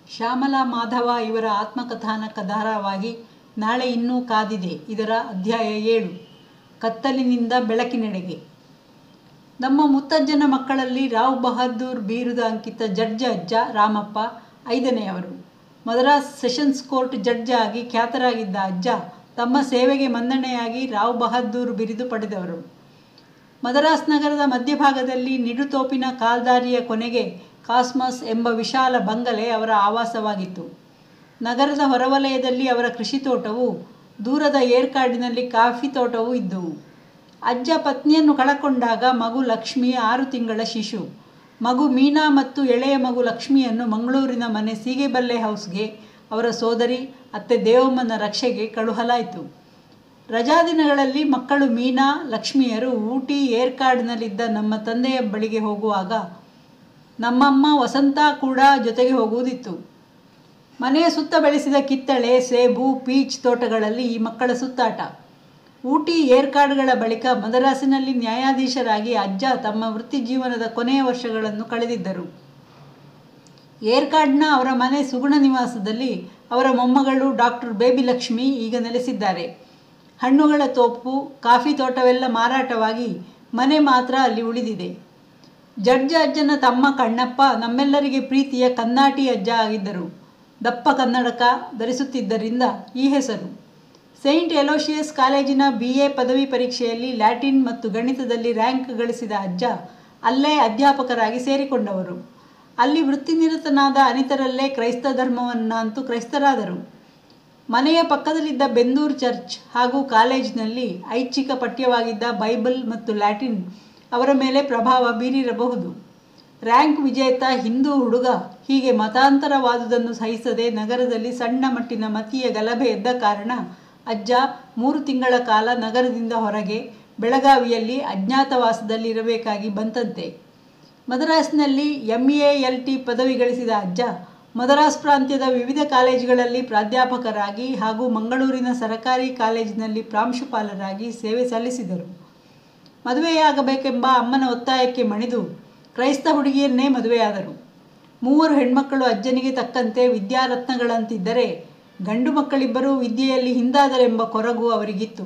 ಶ್ಯಾಮಲಾ ಮಾಧವ ಇವರ ಆತ್ಮಕಥಾನಕ ಧಾರಾವಾಹಿ ನಾಳೆ ಇನ್ನೂ ಕಾದಿದೆ. ಇದರ ಅಧ್ಯಾಯ 7 ಕತ್ತಲಿನಿಂದ ಬೆಳಕಿನೆಡೆಗೆ. ನಮ್ಮ ಮುತ್ತಜ್ಜನ ಮಕ್ಕಳಲ್ಲಿ ರಾವ್ ಬಹದ್ದೂರ್ ಬಿರುದ ಅಂಕಿತ ಜಡ್ಜ ಅಜ್ಜ ರಾಮಪ್ಪ 5ನೆಯವರು. ಮದ್ರಾಸ್ ಸೆಷನ್ಸ್ ಕೋರ್ಟ್ ಜಡ್ಜ್ ಆಗಿ ಖ್ಯಾತರಾಗಿದ್ದ ಅಜ್ಜ ತಮ್ಮ ಸೇವೆಗೆ ಮನ್ನಣೆಯಾಗಿ ರಾವ್ ಬಹದ್ದೂರ್ ಬಿರುದು ಪಡೆದವರು. ಮದ್ರಾಸ್ ನಗರದ ಮಧ್ಯಭಾಗದಲ್ಲಿ ನಿಡುತೋಪಿನ ಕಾಲ್ದಾರಿಯ ಕೊನೆಗೆ ಕಾಸ್ಮಸ್ ಎಂಬ ವಿಶಾಲ ಬಂಗಲೆ ಅವರ ಆವಾಸವಾಗಿತ್ತು. ನಗರದ ಹೊರವಲಯದಲ್ಲಿ ಅವರ ಕೃಷಿ ತೋಟವು, ದೂರದ ಏರ್ಕಾಡಿನಲ್ಲಿ ಕಾಫಿ ತೋಟವೂ ಇದ್ದುವು. ಅಜ್ಜ ಪತ್ನಿಯನ್ನು ಕಳಕೊಂಡಾಗ ಮಗು ಲಕ್ಷ್ಮಿ 6 ತಿಂಗಳ ಶಿಶು. ಮಗು ಮೀನಾ ಮತ್ತು ಎಳೆಯ ಮಗು ಲಕ್ಷ್ಮಿಯನ್ನು ಮಂಗಳೂರಿನ ಮನೆ ಸೀಗೆಬಲ್ಲೆ ಹೌಸ್ಗೆ ಅವರ ಸೋದರಿ ಅತ್ತೆ ದೇವಮ್ಮನ ರಕ್ಷೆಗೆ ಕಳುಹಲಾಯಿತು. ರಜಾದಿನಗಳಲ್ಲಿ ಮಕ್ಕಳು ಮೀನಾ, ಲಕ್ಷ್ಮಿಯರು ಊಟಿ ಏರ್ಕಾಡಿನಲ್ಲಿದ್ದ ನಮ್ಮ ತಂದೆಯ ಬಳಿಗೆ ಹೋಗುವಾಗ ನಮ್ಮಮ್ಮ ವಸಂತ ಕೂಡ ಜೊತೆಗೆ ಹೋಗುವುದಿತ್ತು. ಮನೆಯ ಸುತ್ತ ಬೆಳೆಸಿದ ಕಿತ್ತಳೆ, ಸೇಬು, ಪೀಚ್ ತೋಟಗಳಲ್ಲಿ ಈ ಮಕ್ಕಳ ಸುತ್ತಾಟ. ಊಟಿ ಏರ್ಕಾಡುಗಳ ಬಳಿಕ ಮದರಾಸಿನಲ್ಲಿ ನ್ಯಾಯಾಧೀಶರಾಗಿ ಅಜ್ಜ ತಮ್ಮ ವೃತ್ತಿ ಜೀವನದ ಕೊನೆಯ ವರ್ಷಗಳನ್ನು ಕಳೆದಿದ್ದರು. ಏರ್ಕಾಡ್ನ ಅವರ ಮನೆ ಸುಗುಣ ನಿವಾಸದಲ್ಲಿ ಅವರ ಮೊಮ್ಮಗಳು ಡಾಕ್ಟರ್ ಬೇಬಿ ಲಕ್ಷ್ಮಿ ಈಗ ನೆಲೆಸಿದ್ದಾರೆ. ಹಣ್ಣುಗಳ ತೋಪು, ಕಾಫಿ ತೋಟವೆಲ್ಲ ಮಾರಾಟವಾಗಿ ಮನೆ ಮಾತ್ರ ಅಲ್ಲಿ ಉಳಿದಿದೆ. ಜಡ್ಜ ಅಜ್ಜನ ತಮ್ಮ ಕಣ್ಣಪ್ಪ ನಮ್ಮೆಲ್ಲರಿಗೆ ಪ್ರೀತಿಯ ಕನ್ನಾಟಿ ಅಜ್ಜ ಆಗಿದ್ದರು. ದಪ್ಪ ಕನ್ನಡಕ ಧರಿಸುತ್ತಿದ್ದರಿಂದ ಈ ಹೆಸರು. ಸೈಂಟ್ ಎಲೋಶಿಯಸ್ ಕಾಲೇಜಿನ BA ಪದವಿ ಪರೀಕ್ಷೆಯಲ್ಲಿ ಲ್ಯಾಟಿನ್ ಮತ್ತು ಗಣಿತದಲ್ಲಿ ರ್ಯಾಂಕ್ ಗಳಿಸಿದ ಅಜ್ಜ ಅಲ್ಲೇ ಅಧ್ಯಾಪಕರಾಗಿ ಸೇರಿಕೊಂಡವರು. ಅಲ್ಲಿ ವೃತ್ತಿನಿರತನಾದ ಅನಿತರಲ್ಲೇ ಕ್ರೈಸ್ತ ಧರ್ಮವನ್ನಂತೂ ಕ್ರೈಸ್ತರಾದರು. ಮನೆಯ ಪಕ್ಕದಲ್ಲಿದ್ದ ಬೆಂದೂರ್ ಚರ್ಚ್ ಹಾಗೂ ಕಾಲೇಜಿನಲ್ಲಿ ಐಚ್ಛಿಕ ಪಠ್ಯವಾಗಿದ್ದ ಬೈಬಲ್ ಮತ್ತು ಲ್ಯಾಟಿನ್ ಅವರ ಮೇಲೆ ಪ್ರಭಾವ ಬೀರಿರಬಹುದು. ರ್ಯಾಂಕ್ ವಿಜೇತ ಹಿಂದೂ ಹುಡುಗ ಹೀಗೆ ಮತಾಂತರವಾದುದನ್ನು ಸಹಿಸದೆ ನಗರದಲ್ಲಿ ಸಣ್ಣ ಮಟ್ಟಿನ ಮತೀಯ ಗಲಭೆ ಎದ್ದ ಕಾರಣ ಅಜ್ಜ 3 ತಿಂಗಳ ಕಾಲ ನಗರದಿಂದ ಹೊರಗೆ ಬೆಳಗಾವಿಯಲ್ಲಿ ಅಜ್ಞಾತವಾಸದಲ್ಲಿರಬೇಕಾಗಿ ಬಂತಂತೆ. ಮದ್ರಾಸ್ನಲ್ಲಿ MA-LT ಪದವಿ ಗಳಿಸಿದ ಅಜ್ಜ ಮದ್ರಾಸ್ ಪ್ರಾಂತ್ಯದ ವಿವಿಧ ಕಾಲೇಜುಗಳಲ್ಲಿ ಪ್ರಾಧ್ಯಾಪಕರಾಗಿ ಹಾಗೂ ಮಂಗಳೂರಿನ ಸರಕಾರಿ ಕಾಲೇಜಿನಲ್ಲಿ ಪ್ರಾಂಶುಪಾಲರಾಗಿ ಸೇವೆ ಸಲ್ಲಿಸಿದರು. ಮದುವೆಯಾಗಬೇಕೆಂಬ ಅಮ್ಮನ ಒತ್ತಾಯಕ್ಕೆ ಮಣಿದು ಕ್ರೈಸ್ತ ಹುಡುಗಿಯನ್ನೇ ಮದುವೆಯಾದರು. 3 ಹೆಣ್ಮಕ್ಕಳು ಅಜ್ಜನಿಗೆ ತಕ್ಕಂತೆ ವಿದ್ಯಾರತ್ನಗಳಂತಿದ್ದರೆ ಗಂಡು ಮಕ್ಕಳಿಬ್ಬರೂ ವಿದ್ಯೆಯಲ್ಲಿ ಹಿಂದಾದರೆಂಬ ಕೊರಗು ಅವರಿಗಿತ್ತು.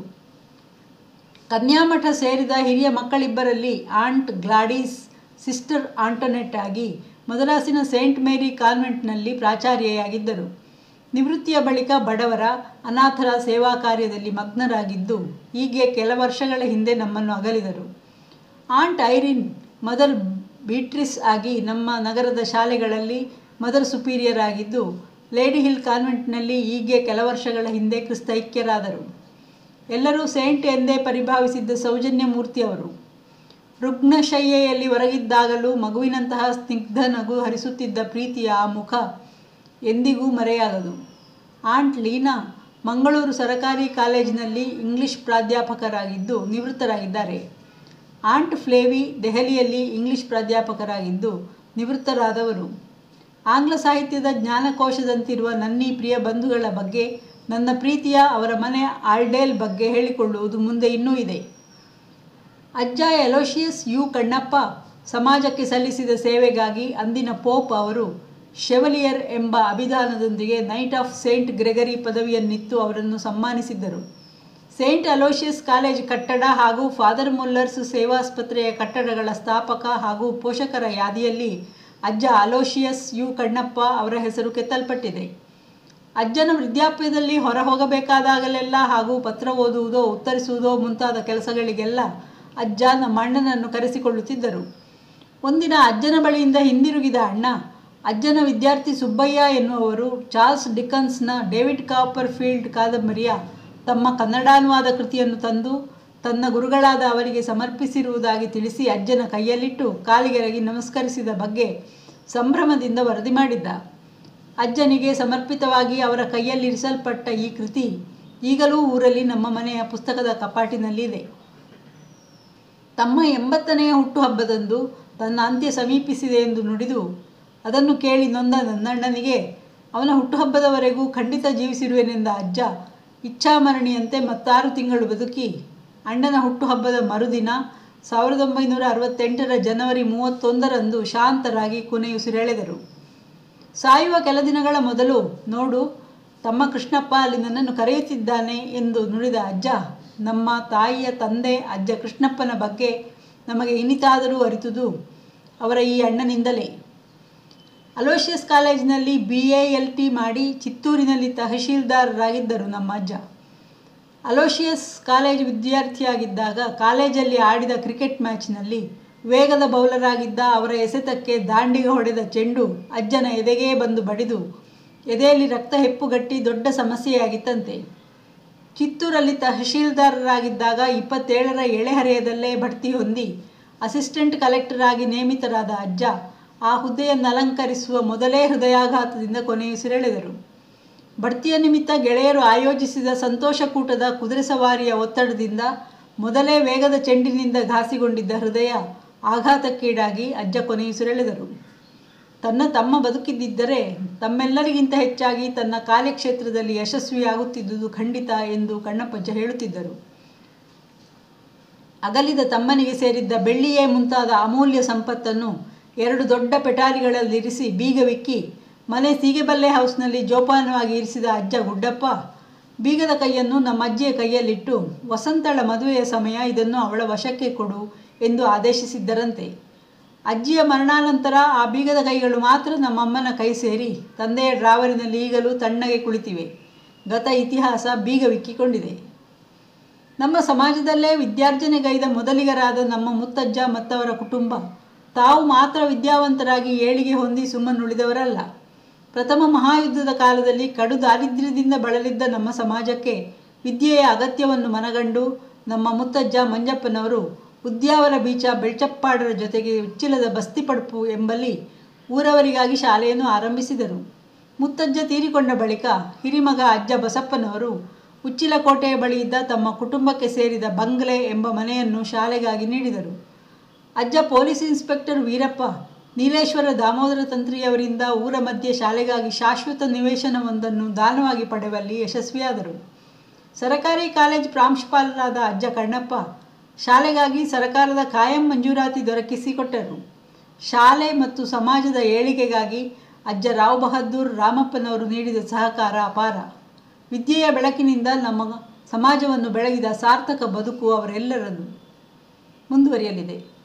ಕನ್ಯಾಮಠ ಸೇರಿದ ಹಿರಿಯ ಮಕ್ಕಳಿಬ್ಬರಲ್ಲಿ ಆಂಟ್ ಗ್ಲಾಡೀಸ್ ಸಿಸ್ಟರ್ ಆಂಟೊನೆಟ್ ಆಗಿ ಮದ್ರಾಸಿನ ಸೇಂಟ್ ಮೇರಿ ಕಾನ್ವೆಂಟ್ನಲ್ಲಿ ಪ್ರಾಚಾರ್ಯೆಯಾಗಿದ್ದರು. ನಿವೃತ್ತಿಯ ಬಳಿಕ ಬಡವರ, ಅನಾಥರ ಸೇವಾ ಕಾರ್ಯದಲ್ಲಿ ಮಗ್ನರಾಗಿದ್ದು ಹೀಗೆ ಕೆಲ ವರ್ಷಗಳ ಹಿಂದೆ ನಮ್ಮನ್ನು ಅಗಲಿದರು. ಆಂಟ್ ಐರಿನ್ ಮದರ್ ಬೀಟ್ರಿಸ್ ಆಗಿ ನಮ್ಮ ನಗರದ ಶಾಲೆಗಳಲ್ಲಿ ಮದರ್ ಸುಪೀರಿಯರ್ ಆಗಿದ್ದು ಲೇಡಿ ಹಿಲ್ ಕಾನ್ವೆಂಟ್ನಲ್ಲಿ ಹೀಗೆ ಕೆಲ ವರ್ಷಗಳ ಹಿಂದೆ ಕ್ರಿಸ್ತೈಕ್ಯರಾದರು. ಎಲ್ಲರೂ ಸೇಂಟ್ ಎಂದೇ ಪರಿಭಾವಿಸಿದ್ದ ಸೌಜನ್ಯ ಮೂರ್ತಿಯವರು. ರುಗ್ಣಶಯ್ಯೆಯಲ್ಲಿ ಹೊರಗಿದ್ದಾಗಲೂ ಮಗುವಿನಂತಹ ಸ್ನಿಗ್ಧ ನಗು ಹರಿಸುತ್ತಿದ್ದ ಪ್ರೀತಿಯ ಆ ಮುಖ ಎಂದಿಗೂ ಮರೆಯಾಗದು. ಆಂಟ್ ಲೀನಾ ಮಂಗಳೂರು ಸರಕಾರಿ ಕಾಲೇಜಿನಲ್ಲಿ ಇಂಗ್ಲಿಷ್ ಪ್ರಾಧ್ಯಾಪಕರಾಗಿದ್ದು ನಿವೃತ್ತರಾಗಿದ್ದಾರೆ. ಆಂಟ್ ಫ್ಲೇವಿ ದೆಹಲಿಯಲ್ಲಿ ಇಂಗ್ಲಿಷ್ ಪ್ರಾಧ್ಯಾಪಕರಾಗಿದ್ದು ನಿವೃತ್ತರಾದವರು. ಆಂಗ್ಲ ಸಾಹಿತ್ಯದ ಜ್ಞಾನಕೋಶದಂತಿರುವ ನನ್ನೀ ಪ್ರಿಯ ಬಂಧುಗಳ ಬಗ್ಗೆ, ನನ್ನ ಪ್ರೀತಿಯ ಅವರ ಮನೆ ಆಲ್ಡೇಲ್ ಬಗ್ಗೆ ಹೇಳಿಕೊಳ್ಳುವುದು ಮುಂದೆ ಇನ್ನೂ ಇದೆ. ಅಜ್ಜ ಎಲೋಶಿಯಸ್ ಯು ಕಣ್ಣಪ್ಪ ಸಮಾಜಕ್ಕೆ ಸಲ್ಲಿಸಿದ ಸೇವೆಗಾಗಿ ಅಂದಿನ ಪೋಪ್ ಅವರು ಶೆವಲಿಯರ್ ಎಂಬ ಅಭಿಧಾನದೊಂದಿಗೆ ನೈಟ್ ಆಫ್ ಸೇಂಟ್ ಗ್ರೆಗರಿ ಪದವಿಯನ್ನಿತ್ತು ಅವರನ್ನು ಸನ್ಮಾನಿಸಿದ್ದರು. ಸೇಂಟ್ ಅಲೋಶಿಯಸ್ ಕಾಲೇಜ್ ಕಟ್ಟಡ ಹಾಗೂ ಫಾದರ್ ಮುಲ್ಲರ್ಸ್ ಸೇವಾಸ್ಪತ್ರೆಯ ಕಟ್ಟಡಗಳ ಸ್ಥಾಪಕ ಹಾಗೂ ಪೋಷಕರ ಯಾದಿಯಲ್ಲಿ ಅಜ್ಜ ಅಲೋಶಿಯಸ್ ಯು ಕಣ್ಣಪ್ಪ ಅವರ ಹೆಸರು ಕೆತ್ತಲ್ಪಟ್ಟಿದೆ. ಅಜ್ಜನ ವೃದ್ಧಾಪ್ಯದಲ್ಲಿ ಹೊರ ಹೋಗಬೇಕಾದಾಗಲೆಲ್ಲ ಹಾಗೂ ಪತ್ರ ಓದುವುದೋ ಉತ್ತರಿಸುವುದೋ ಮುಂತಾದ ಕೆಲಸಗಳಿಗೆಲ್ಲ ಅಜ್ಜ ನಮ್ಮ ಅಣ್ಣನನ್ನು ಕರೆಸಿಕೊಳ್ಳುತ್ತಿದ್ದರು. ಒಂದಿನ ಅಜ್ಜನ ಬಳಿಯಿಂದ ಹಿಂದಿರುಗಿದ ಅಣ್ಣ, ಅಜ್ಜನ ವಿದ್ಯಾರ್ಥಿ ಸುಬ್ಬಯ್ಯ ಎನ್ನುವರು ಚಾರ್ಲ್ಸ್ ಡಿಕನ್ಸ್ನ ಡೇವಿಡ್ ಕಾಪರ್ ಫೀಲ್ಡ್ ಕಾದಂಬರಿಯ ತಮ್ಮ ಕನ್ನಡಾನುವಾದ ಕೃತಿಯನ್ನು ತಂದು ತನ್ನ ಗುರುಗಳಾದ ಅವರಿಗೆ ಸಮರ್ಪಿಸಿರುವುದಾಗಿ ತಿಳಿಸಿ ಅಜ್ಜನ ಕೈಯಲ್ಲಿಟ್ಟು ಕಾಲಿಗೆರಗಿ ನಮಸ್ಕರಿಸಿದ ಬಗ್ಗೆ ಸಂಭ್ರಮದಿಂದ ವರದಿ ಮಾಡಿದ್ದ. ಅಜ್ಜನಿಗೆ ಸಮರ್ಪಿತವಾಗಿ ಅವರ ಕೈಯಲ್ಲಿರಿಸಲ್ಪಟ್ಟ ಈ ಕೃತಿ ಈಗಲೂ ಊರಲ್ಲಿ ನಮ್ಮ ಮನೆಯ ಪುಸ್ತಕದ ಕಪಾಟಿನಲ್ಲಿದೆ. ತಮ್ಮ 80ನೆಯ ಹುಟ್ಟುಹಬ್ಬದಂದು ತನ್ನ ಅಂತ್ಯ ಸಮೀಪಿಸಿದೆ ಎಂದು ನುಡಿದು ಅದನ್ನು ಕೇಳಿ ನೊಂದ ನನ್ನಣ್ಣನಿಗೆ ಅವನ ಹುಟ್ಟುಹಬ್ಬದವರೆಗೂ ಖಂಡಿತ ಜೀವಿಸಿರುವೆನೆಂದ ಅಜ್ಜ ಇಚ್ಛಾಮರಣಿಯಂತೆ 6 ತಿಂಗಳು ಬದುಕಿ ಅಣ್ಣನ ಹುಟ್ಟುಹಬ್ಬದ ಮರುದಿನ 1968 ಜನವರಿ 31ರಂದು ಶಾಂತರಾಗಿ ಕೊನೆಯುಸಿರೆಳೆದರು. ಸಾಯುವ ಕೆಲ ದಿನಗಳ ಮೊದಲು, ನೋಡು, ತಮ್ಮ ಕೃಷ್ಣಪ್ಪ ಅಲ್ಲಿ ನನ್ನನ್ನು ಕರೆಯುತ್ತಿದ್ದಾನೆ ಎಂದು ನುಡಿದ ಅಜ್ಜ, ನಮ್ಮ ತಾಯಿಯ ತಂದೆ ಅಜ್ಜ ಕೃಷ್ಣಪ್ಪನ ಬಗ್ಗೆ ನಮಗೆ ಇನಿತಾದರೂ ಅರಿತುದು ಅವರ ಈ ಅಣ್ಣನಿಂದಲೇ. ಅಲೋಷಿಯಸ್ ಕಾಲೇಜಿನಲ್ಲಿ BALT ಮಾಡಿ ಚಿತ್ತೂರಿನಲ್ಲಿ ತಹಶೀಲ್ದಾರರಾಗಿದ್ದರು ನಮ್ಮ ಅಜ್ಜ. ಅಲೋಷಿಯಸ್ ಕಾಲೇಜು ವಿದ್ಯಾರ್ಥಿಯಾಗಿದ್ದಾಗ ಕಾಲೇಜಲ್ಲಿ ಆಡಿದ ಕ್ರಿಕೆಟ್ ಮ್ಯಾಚ್ನಲ್ಲಿ ವೇಗದ ಬೌಲರಾಗಿದ್ದ ಅವರ ಎಸೆತಕ್ಕೆ ದಾಂಡಿಗೆ ಹೊಡೆದ ಚೆಂಡು ಅಜ್ಜನ ಎದೆಗೇ ಬಂದು ಬಡಿದು ಎದೆಯಲ್ಲಿ ರಕ್ತ ಹೆಪ್ಪುಗಟ್ಟಿ ದೊಡ್ಡ ಸಮಸ್ಯೆಯಾಗಿತ್ತಂತೆ. ಚಿತ್ತೂರಲ್ಲಿ ತಹಶೀಲ್ದಾರರಾಗಿದ್ದಾಗ 27ರ ಎಳೆಹರೆಯದಲ್ಲೇ ಬಡ್ತಿ ಹೊಂದಿ ಅಸಿಸ್ಟೆಂಟ್ ಕಲೆಕ್ಟರ್ ಆಗಿ ನೇಮಿತರಾದ ಅಜ್ಜ ಆ ಹುದ್ದೆಯನ್ನು ಅಲಂಕರಿಸುವ ಮೊದಲೇ ಹೃದಯಾಘಾತದಿಂದ ಕೊನೆಯುಸಿರೆಳೆದರು. ಬಡ್ತಿಯ ನಿಮಿತ್ತ ಗೆಳೆಯರು ಆಯೋಜಿಸಿದ ಸಂತೋಷಕೂಟದ ಕುದುರೆ ಸವಾರಿಯ ಒತ್ತಡದಿಂದ ಮೊದಲೇ ವೇಗದ ಚೆಂಡಿನಿಂದ ಘಾಸಿಗೊಂಡಿದ್ದ ಹೃದಯ ಆಘಾತಕ್ಕೀಡಾಗಿ ಅಜ್ಜ ಕೊನೆಯುಸಿರೆಳೆದರು. ತನ್ನ ತಮ್ಮ ಬದುಕಿದ್ದಿದ್ದರೆ ತಮ್ಮೆಲ್ಲರಿಗಿಂತ ಹೆಚ್ಚಾಗಿ ತನ್ನ ಕಾರ್ಯಕ್ಷೇತ್ರದಲ್ಲಿ ಯಶಸ್ವಿಯಾಗುತ್ತಿದ್ದುದು ಖಂಡಿತ ಎಂದು ಕಣ್ಣಪ್ಪಜ್ಜ ಹೇಳುತ್ತಿದ್ದರು. ಅಗಲಿದ ತಮ್ಮನಿಗೆ ಸೇರಿದ್ದ ಬೆಳ್ಳಿಯೇ ಮುಂತಾದ ಅಮೂಲ್ಯ ಸಂಪತ್ತನ್ನು 2 ದೊಡ್ಡ ಪೆಟಾರಿಗಳಲ್ಲಿರಿಸಿ ಬೀಗವಿಕ್ಕಿ ಮನೆ ಸೀಗೆಬಲ್ಲೆ ಹೌಸ್ನಲ್ಲಿ ಜೋಪಾನವಾಗಿ ಇರಿಸಿದ ಅಜ್ಜ ಗುಡ್ಡಪ್ಪ ಬೀಗದ ಕೈಯನ್ನು ನಮ್ಮ ಅಜ್ಜಿಯ ಕೈಯಲ್ಲಿಟ್ಟು, ವಸಂತಳ ಮದುವೆಯ ಸಮಯ, ಇದನ್ನು ಅವಳ ವಶಕ್ಕೆ ಕೊಡು ಎಂದು ಆದೇಶಿಸಿದ್ದರಂತೆ. ಅಜ್ಜಿಯ ಮರಣಾನಂತರ ಆ ಬೀಗದ ಕೈಗಳು ಮಾತ್ರ ನಮ್ಮಮ್ಮನ ಕೈ ಸೇರಿ ತಂದೆಯ ಡ್ರಾವರಿನಲ್ಲಿ ಈಗಲೂ ತಣ್ಣಗೆ ಕುಳಿತಿವೆ. ಗತ ಇತಿಹಾಸ ಬೀಗವಿಕ್ಕಿಕೊಂಡಿದೆ. ನಮ್ಮ ಸಮಾಜದಲ್ಲೇ ವಿದ್ಯಾರ್ಜನೆಗೈದ ಮೊದಲಿಗರಾದ ನಮ್ಮ ಮುತ್ತಜ್ಜ ಮತ್ತವರ ಕುಟುಂಬ ತಾವು ಮಾತ್ರ ವಿದ್ಯಾವಂತರಾಗಿ ಏಳಿಗೆ ಹೊಂದಿ ಸುಮ್ಮನುಳಿದವರಲ್ಲ. ಪ್ರಥಮ ಮಹಾಯುದ್ಧದ ಕಾಲದಲ್ಲಿ ಕಡು ದಾರಿದ್ರ್ಯದಿಂದ ಬಳಲಿದ್ದ ನಮ್ಮ ಸಮಾಜಕ್ಕೆ ವಿದ್ಯೆಯ ಅಗತ್ಯವನ್ನು ಮನಗಂಡು ನಮ್ಮ ಮುತ್ತಜ್ಜ ಮಂಜಪ್ಪನವರು ಉದ್ಯಾವರ ಬೀಚ ಬೆಳ್ಚಪ್ಪಾಡರ ಜೊತೆಗೆ ಉಚ್ಚಿಲದ ಬಸ್ತಿಪಡ್ಪು ಎಂಬಲ್ಲಿ ಊರವರಿಗಾಗಿ ಶಾಲೆಯನ್ನು ಆರಂಭಿಸಿದರು. ಮುತ್ತಜ್ಜ ತೀರಿಕೊಂಡ ಬಳಿಕ ಹಿರಿಮಗ ಅಜ್ಜ ಬಸಪ್ಪನವರು ಉಚ್ಚಿಲ ಕೋಟೆಯ ಬಳಿ ಇದ್ದ ತಮ್ಮ ಕುಟುಂಬಕ್ಕೆ ಸೇರಿದ ಬಂಗ್ಲೆ ಎಂಬ ಮನೆಯನ್ನು ಶಾಲೆಗಾಗಿ ನೀಡಿದರು. ಅಜ್ಜ ಪೊಲೀಸ್ ಇನ್ಸ್ಪೆಕ್ಟರ್ ವೀರಪ್ಪ ನೀಲೇಶ್ವರ ದಾಮೋದರ ತಂತ್ರಿಯವರಿಂದ ಊರ ಮಧ್ಯೆ ಶಾಲೆಗಾಗಿ ಶಾಶ್ವತ ನಿವೇಶನವೊಂದನ್ನು ದಾನವಾಗಿ ಪಡೆಯುವಲ್ಲಿ ಯಶಸ್ವಿಯಾದರು. ಸರಕಾರಿ ಕಾಲೇಜು ಪ್ರಾಂಶುಪಾಲರಾದ ಅಜ್ಜ ಕಣ್ಣಪ್ಪ ಶಾಲೆಗಾಗಿ ಸರಕಾರದ ಕಾಯಂ ಮಂಜೂರಾತಿ ದೊರಕಿಸಿಕೊಟ್ಟರು. ಶಾಲೆ ಮತ್ತು ಸಮಾಜದ ಏಳಿಗೆಗಾಗಿ ಅಜ್ಜ ರಾವ್ ಬಹದ್ದೂರ್ ರಾಮಪ್ಪನವರು ನೀಡಿದ ಸಹಕಾರ ಅಪಾರ. ವಿದ್ಯೆಯ ಬೆಳಕಿನಿಂದ ನಮ್ಮ ಸಮಾಜವನ್ನು ಬೆಳಗಿದ ಸಾರ್ಥಕ ಬದುಕು ಅವರೆಲ್ಲರದು. ಮುಂದುವರಿಯಲಿದೆ.